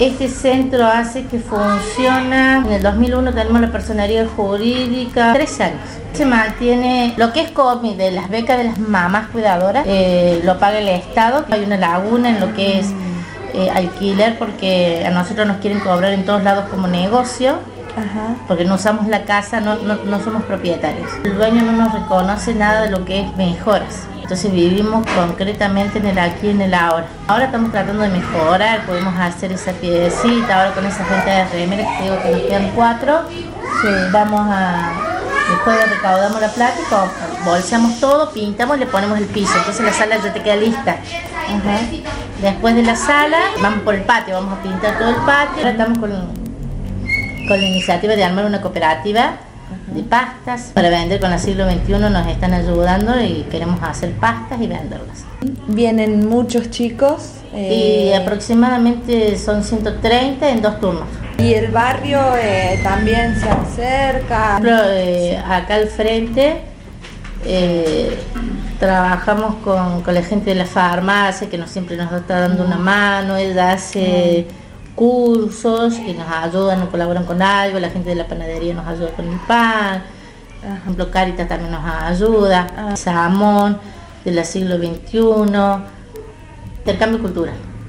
Este centro hace que funciona. En el 2001 tenemos la personería jurídica, 3 años. Se mantiene lo que es COMI, de las becas de las mamás cuidadoras, lo paga el Estado. Hay una laguna en lo que es alquiler, porque a nosotros nos quieren cobrar en todos lados como negocio. Ajá. Porque no usamos la casa, no somos propietarios. El dueño no nos reconoce nada de lo que es mejoras. Entonces vivimos concretamente en el aquí y en el ahora. Ahora estamos tratando de mejorar, podemos hacer esa piecita, ahora con esa gente de remeras que te digo que nos quedan 4. Sí. Después recaudamos la plata y bolseamos todo, pintamos, le ponemos el piso. Entonces la sala ya te queda lista. Ajá. Después de la sala, vamos por el patio, vamos a pintar todo el patio. Ahora estamos con la iniciativa de armar una cooperativa de pastas para vender. Con la siglo XXI nos están ayudando y queremos hacer pastas y venderlas. Vienen muchos chicos. Y aproximadamente son 130 en 2 turnos. ¿Y el barrio también se acerca? Por ejemplo, acá al frente trabajamos con la gente de la farmacia, que siempre nos está dando una mano. Ella hace cursos que nos ayudan, nos colaboran con algo. La gente de la panadería nos ayuda con el pan. Por ejemplo, Caritas también nos ayuda. Samón, de la siglo XXI. Intercambio cultural.